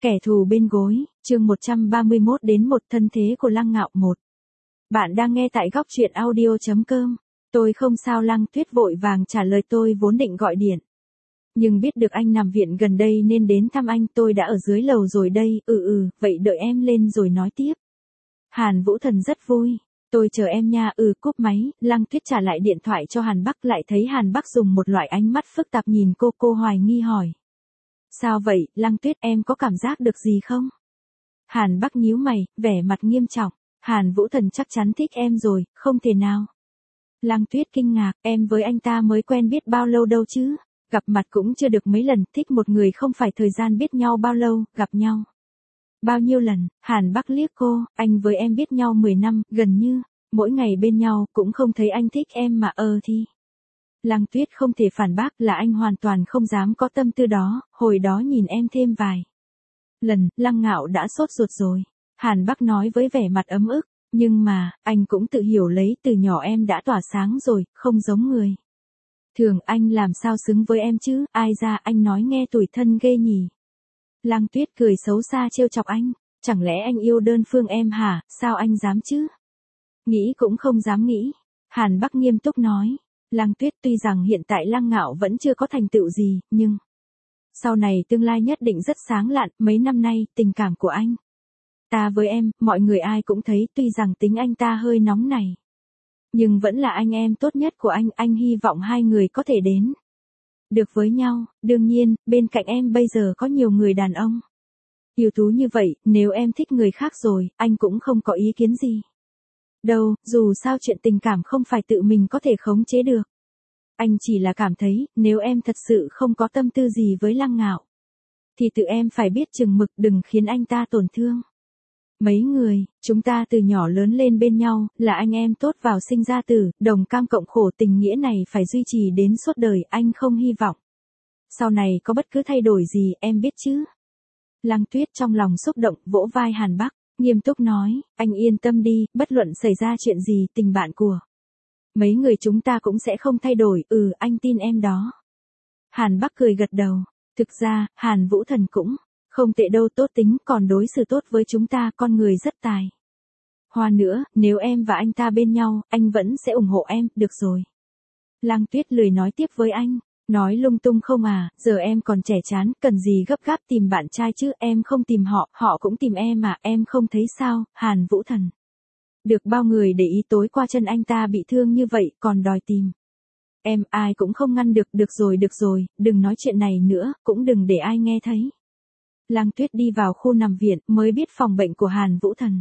Kẻ thù bên gối, chương 131 đến một thân thế của Lăng Ngạo 1. Bạn đang nghe tại góc truyện audio.com. Tôi không sao. Lăng Tuyết vội vàng trả lời, tôi vốn định gọi điện. Nhưng biết được anh nằm viện gần đây nên đến thăm anh, tôi đã ở dưới lầu rồi đây. Vậy đợi em lên rồi nói tiếp. Hàn Vũ Thần rất vui. Tôi chờ em nha. Cúp máy, Lăng Tuyết trả lại điện thoại cho Hàn Bắc, lại thấy Hàn Bắc dùng một loại ánh mắt phức tạp nhìn cô hoài nghi hỏi. Sao vậy, Lăng Tuyết, em có cảm giác được gì không? Hàn Bắc nhíu mày, vẻ mặt nghiêm trọng. Hàn Vũ Thần chắc chắn thích em rồi, không thể nào. Lăng Tuyết kinh ngạc, em với anh ta mới quen biết bao lâu đâu chứ? Gặp mặt cũng chưa được mấy lần, thích một người không phải thời gian biết nhau bao lâu, gặp nhau. Bao nhiêu lần? Hàn Bắc liếc cô, anh với em biết nhau 10 năm, gần như, mỗi ngày bên nhau, cũng không thấy anh thích em mà thì. Lăng Tuyết không thể phản bác, là anh hoàn toàn không dám có tâm tư đó, hồi đó nhìn em thêm vài lần, Lăng Ngạo đã sốt ruột rồi. Hàn Bắc nói với vẻ mặt ấm ức, nhưng mà, anh cũng tự hiểu lấy, từ nhỏ em đã tỏa sáng rồi, không giống người thường, anh làm sao xứng với em chứ, ai ra anh nói nghe tủi thân ghê nhỉ. Lăng Tuyết cười xấu xa trêu chọc anh, chẳng lẽ anh yêu đơn phương em hả, sao anh dám chứ? Nghĩ cũng không dám nghĩ. Hàn Bắc nghiêm túc nói. Lăng Tuyết, tuy rằng hiện tại Lăng Ngạo vẫn chưa có thành tựu gì, nhưng sau này tương lai nhất định rất sáng lạn. Mấy năm nay, tình cảm của anh ta với em, mọi người ai cũng thấy, tuy rằng tính anh ta hơi nóng này, nhưng vẫn là anh em tốt nhất của anh hy vọng hai người có thể đến được với nhau. Đương nhiên, bên cạnh em bây giờ có nhiều người đàn ông ưu tú như vậy, nếu em thích người khác rồi, anh cũng không có ý kiến gì đâu, dù sao chuyện tình cảm không phải tự mình có thể khống chế được. Anh chỉ là cảm thấy, nếu em thật sự không có tâm tư gì với Lăng Ngạo, thì tự em phải biết chừng mực, đừng khiến anh ta tổn thương. Mấy người, chúng ta từ nhỏ lớn lên bên nhau, là anh em tốt vào sinh ra tử, đồng cam cộng khổ, tình nghĩa này phải duy trì đến suốt đời, anh không hy vọng sau này có bất cứ thay đổi gì, em biết chứ. Lăng Tuyết trong lòng xúc động, vỗ vai Hàn Bắc, nghiêm túc nói, anh yên tâm đi, bất luận xảy ra chuyện gì, tình bạn của mấy người chúng ta cũng sẽ không thay đổi, anh tin em đó. Hàn Bắc cười gật đầu, thực ra, Hàn Vũ Thần cũng không tệ đâu, tốt tính, còn đối xử tốt với chúng ta, con người rất tài hoa nữa, nếu em và anh ta bên nhau, anh vẫn sẽ ủng hộ em, được rồi. Lăng Tuyết lười nói tiếp với anh, nói lung tung không à, giờ em còn trẻ chán, cần gì gấp gáp tìm bạn trai chứ, em không tìm họ, họ cũng tìm em mà, em không thấy sao, Hàn Vũ Thần. Được bao người để ý tối qua chân anh ta bị thương như vậy, còn đòi tìm em, ai cũng không ngăn được rồi, đừng nói chuyện này nữa, cũng đừng để ai nghe thấy. Lăng Tuyết đi vào khu nằm viện, mới biết phòng bệnh của Hàn Vũ Thần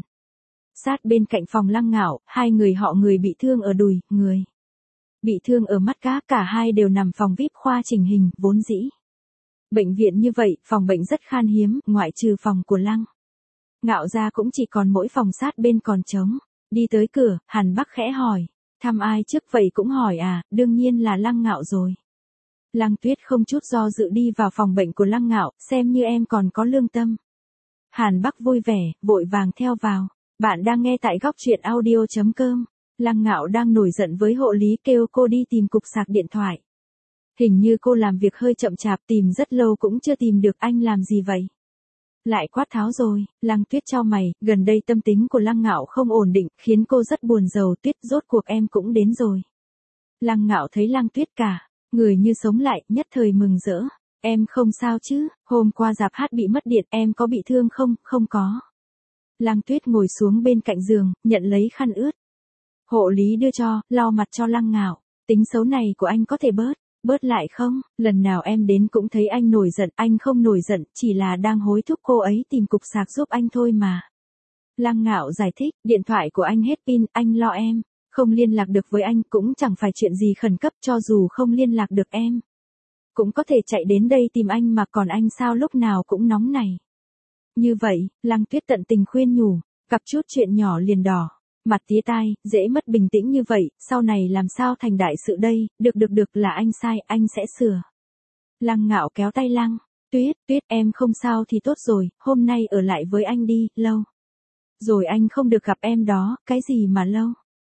sát bên cạnh phòng Lăng Ngạo, hai người họ, người bị thương ở đùi, người bị thương ở mắt cá, cả hai đều nằm phòng VIP khoa chỉnh hình, vốn dĩ bệnh viện như vậy, phòng bệnh rất khan hiếm, ngoại trừ phòng của Lăng Ngạo ra cũng chỉ còn mỗi phòng sát bên còn trống. Đi tới cửa, Hàn Bắc khẽ hỏi, thăm ai trước vậy cũng hỏi à, đương nhiên là Lăng Ngạo rồi. Lăng Tuyết không chút do dự đi vào phòng bệnh của Lăng Ngạo, xem như em còn có lương tâm. Hàn Bắc vui vẻ, vội vàng theo vào. Bạn đang nghe tại góc truyện audio.com. Lăng Ngạo đang nổi giận với hộ lý, kêu cô đi tìm cục sạc điện thoại. Hình như cô làm việc hơi chậm chạp, tìm rất lâu cũng chưa tìm được, anh làm gì vậy? Lại quát tháo rồi. Lăng Tuyết chau mày, gần đây tâm tính của Lăng Ngạo không ổn định, khiến cô rất buồn rầu. Tuyết, rốt cuộc em cũng đến rồi. Lăng Ngạo thấy Lăng Tuyết cả người như sống lại, nhất thời mừng rỡ. Em không sao chứ, hôm qua rạp hát bị mất điện, em có bị thương không? Không có. Lăng Tuyết ngồi xuống bên cạnh giường, nhận lấy khăn ướt hộ lý đưa cho, lau mặt cho Lăng Ngạo. Tính xấu này của anh có thể bớt lại không? Lần nào em đến cũng thấy anh nổi giận, anh không nổi giận, chỉ là đang hối thúc cô ấy tìm cục sạc giúp anh thôi mà. Lăng Ngạo giải thích, điện thoại của anh hết pin, anh lo em không liên lạc được với anh, cũng chẳng phải chuyện gì khẩn cấp, cho dù không liên lạc được em cũng có thể chạy đến đây tìm anh mà, còn anh sao lúc nào cũng nóng này. Như vậy, Lăng Tuyết tận tình khuyên nhủ, gặp chút chuyện nhỏ liền đỏ mặt tía tai, dễ mất bình tĩnh như vậy, sau này làm sao thành đại sự đây, được là anh sai, anh sẽ sửa. Lăng Ngạo kéo tay Lăng Tuyết, em không sao thì tốt rồi, hôm nay ở lại với anh đi, lâu rồi anh không được gặp em đó, cái gì mà lâu.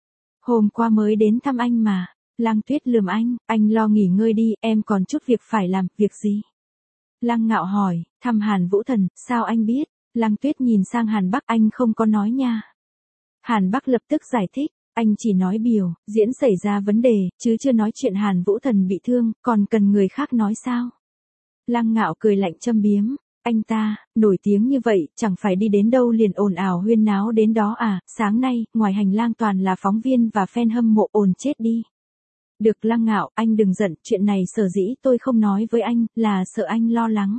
Hôm qua mới đến thăm anh mà. Lăng Tuyết lườm anh lo nghỉ ngơi đi, em còn chút việc phải làm, việc gì? Lăng Ngạo hỏi, thăm Hàn Vũ Thần, sao anh biết? Lăng Tuyết nhìn sang Hàn Bắc, anh không có nói nha. Hàn Bắc lập tức giải thích, anh chỉ nói biểu, diễn xảy ra vấn đề, chứ chưa nói chuyện Hàn Vũ Thần bị thương, còn cần người khác nói sao? Lăng Ngạo cười lạnh châm biếm, anh ta, nổi tiếng như vậy, chẳng phải đi đến đâu liền ồn ào huyên náo đến đó à, sáng nay, ngoài hành lang toàn là phóng viên và fan hâm mộ ồn chết đi. Được Lăng Ngạo, anh đừng giận, chuyện này sở dĩ tôi không nói với anh, là sợ anh lo lắng.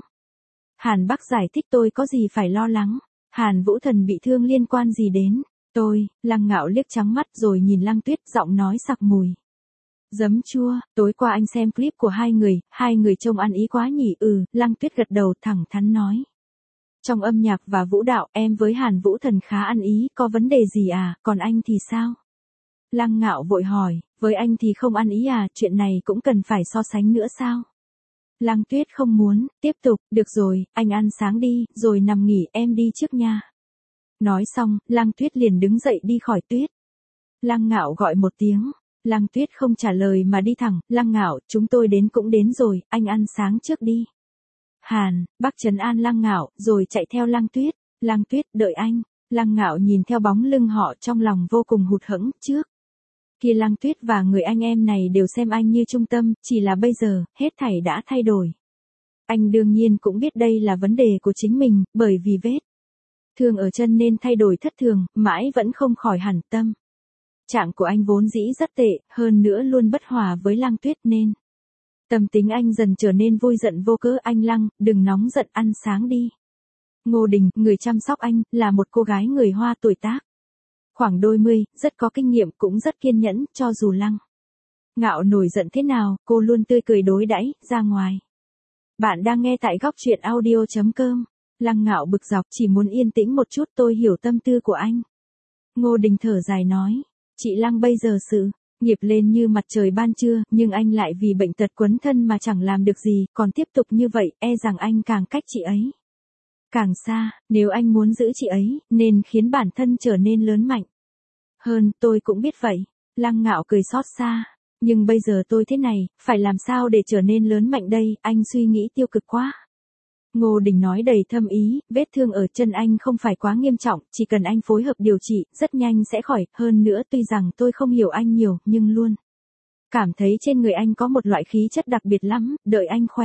Hàn Bắc giải thích tôi có gì phải lo lắng, Hàn Vũ Thần bị thương liên quan gì đến, tôi, Lăng Ngạo liếc trắng mắt rồi nhìn Lăng Tuyết giọng nói sặc mùi. Giấm chua, tối qua anh xem clip của hai người trông ăn ý quá nhỉ, Lăng Tuyết gật đầu thẳng thắn nói. Trong âm nhạc và vũ đạo, em với Hàn Vũ Thần khá ăn ý, có vấn đề gì à, còn anh thì sao? Lăng Ngạo vội hỏi, với anh thì không ăn ý à, chuyện này cũng cần phải so sánh nữa sao? Lăng Tuyết không muốn, tiếp tục, được rồi, anh ăn sáng đi, rồi nằm nghỉ, em đi trước nha. Nói xong, Lăng Tuyết liền đứng dậy đi khỏi Tuyết. Lăng Ngạo gọi một tiếng, Lăng Tuyết không trả lời mà đi thẳng, Lăng Ngạo, chúng tôi đến cũng đến rồi, anh ăn sáng trước đi. Hàn, Bắc trấn an Lăng Ngạo, rồi chạy theo Lăng Tuyết, Lăng Tuyết, đợi anh. Lăng Ngạo nhìn theo bóng lưng họ trong lòng vô cùng hụt hẫng, trước kia Lăng Tuyết và người anh em này đều xem anh như trung tâm, chỉ là bây giờ, hết thảy đã thay đổi. Anh đương nhiên cũng biết đây là vấn đề của chính mình, bởi vì vết thương ở chân nên thay đổi thất thường, mãi vẫn không khỏi hẳn tâm. Trạng của anh vốn dĩ rất tệ, hơn nữa luôn bất hòa với Lăng Tuyết nên tâm tính anh dần trở nên vui giận vô cớ. Anh Lăng, đừng nóng giận, ăn sáng đi. Ngô Đình, người chăm sóc anh, là một cô gái người Hoa tuổi tác khoảng đôi mươi, rất có kinh nghiệm cũng rất kiên nhẫn, cho dù Lăng Ngạo nổi giận thế nào, cô luôn tươi cười đối đãi ra ngoài. Bạn đang nghe tại góc truyện audio.com. Lăng Ngạo bực dọc, chỉ muốn yên tĩnh một chút, tôi hiểu tâm tư của anh. Ngô Đình thở dài nói, chị Lăng bây giờ sự nghiệp lên như mặt trời ban trưa, nhưng anh lại vì bệnh tật quấn thân mà chẳng làm được gì, còn tiếp tục như vậy, e rằng anh càng cách chị ấy càng xa, nếu anh muốn giữ chị ấy, nên khiến bản thân trở nên lớn mạnh hơn, tôi cũng biết vậy. Lăng Ngạo cười xót xa, nhưng bây giờ tôi thế này, phải làm sao để trở nên lớn mạnh đây, anh suy nghĩ tiêu cực quá. Ngô Đình nói đầy thâm ý, vết thương ở chân anh không phải quá nghiêm trọng, chỉ cần anh phối hợp điều trị, rất nhanh sẽ khỏi, hơn nữa tuy rằng tôi không hiểu anh nhiều, nhưng luôn cảm thấy trên người anh có một loại khí chất đặc biệt lắm, đợi anh khỏe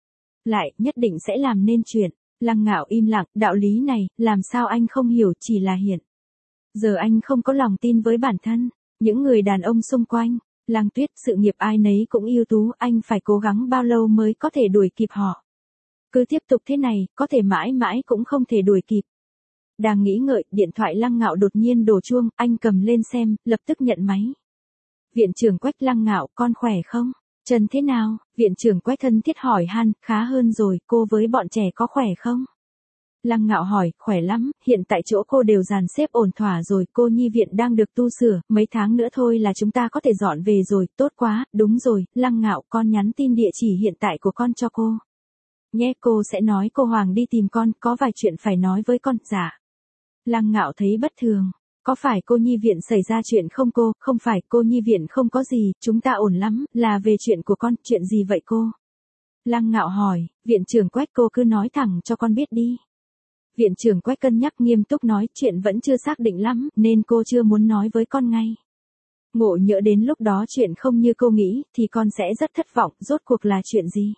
lại, nhất định sẽ làm nên chuyện. Lăng Ngạo im lặng, đạo lý này, làm sao anh không hiểu, chỉ là hiện giờ anh không có lòng tin với bản thân, những người đàn ông xung quanh. Lăng Tuyết, sự nghiệp ai nấy cũng ưu tú, anh phải cố gắng bao lâu mới có thể đuổi kịp họ. Cứ tiếp tục thế này, có thể mãi mãi cũng không thể đuổi kịp. Đang nghĩ ngợi, điện thoại Lăng Ngạo đột nhiên đổ chuông, anh cầm lên xem, lập tức nhận máy. Viện trưởng Quách. Lăng Ngạo, con khỏe không? Chân thế nào? Viện trưởng Quách thân thiết hỏi han, khá hơn rồi, cô với bọn trẻ có khỏe không? Lăng Ngạo hỏi, khỏe lắm, hiện tại chỗ cô đều dàn xếp ổn thỏa rồi, cô nhi viện đang được tu sửa, mấy tháng nữa thôi là chúng ta có thể dọn về rồi, tốt quá, đúng rồi, Lăng Ngạo, con nhắn tin địa chỉ hiện tại của con cho cô. Nhé, cô sẽ nói cô Hoàng đi tìm con, có vài chuyện phải nói với con, dạ. Lăng Ngạo thấy bất thường, có phải cô nhi viện xảy ra chuyện không cô, không phải, cô nhi viện không có gì, chúng ta ổn lắm, là về chuyện của con, chuyện gì vậy cô? Lăng Ngạo hỏi, viện trưởng Quách, cô cứ nói thẳng cho con biết đi. Viện trưởng Quách cân nhắc nghiêm túc nói, chuyện vẫn chưa xác định lắm, nên cô chưa muốn nói với con ngay. Ngộ nhỡ đến lúc đó chuyện không như cô nghĩ, thì con sẽ rất thất vọng, rốt cuộc là chuyện gì?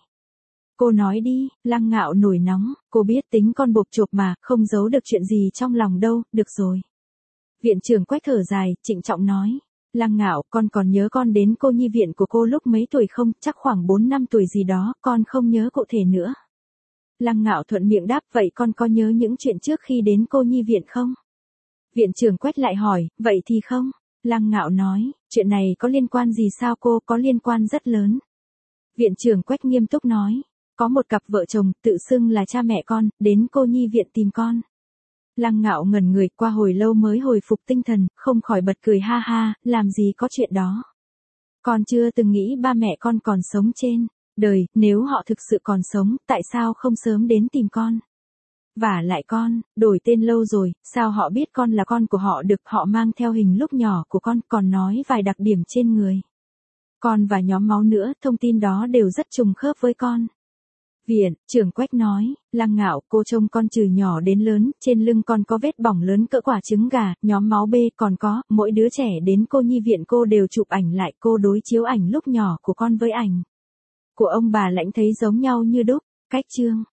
Cô nói đi. Lăng Ngạo nổi nóng, cô biết tính con bộp chộp mà, không giấu được chuyện gì trong lòng đâu, được rồi. Viện trưởng Quách thở dài, trịnh trọng nói. Lăng Ngạo, con còn nhớ con đến cô nhi viện của cô lúc mấy tuổi không, chắc khoảng 4 năm tuổi gì đó, con không nhớ cụ thể nữa. Lăng Ngạo thuận miệng đáp, vậy con có nhớ những chuyện trước khi đến cô nhi viện không? Viện trưởng Quách lại hỏi, vậy thì không. Lăng Ngạo nói, chuyện này có liên quan gì sao cô, có liên quan rất lớn. Viện trưởng Quách nghiêm túc nói, có một cặp vợ chồng, tự xưng là cha mẹ con, đến cô nhi viện tìm con. Lăng Ngạo ngẩn người, qua hồi lâu mới hồi phục tinh thần, không khỏi bật cười ha ha, làm gì có chuyện đó. Con chưa từng nghĩ ba mẹ con còn sống trên đời, nếu họ thực sự còn sống, tại sao không sớm đến tìm con? Vả lại con, đổi tên lâu rồi, sao họ biết con là con của họ được, họ mang theo hình lúc nhỏ của con, còn nói vài đặc điểm trên người con và nhóm máu nữa, thông tin đó đều rất trùng khớp với con. viện, trưởng Quách nói, Lăng Ngạo, cô trông con từ nhỏ đến lớn, trên lưng con có vết bỏng lớn cỡ quả trứng gà, nhóm máu B, còn có, mỗi đứa trẻ đến cô nhi viện cô đều chụp ảnh lại, cô đối chiếu ảnh lúc nhỏ của con với ảnh của ông bà Lãnh thấy giống nhau như đúc. Cách chương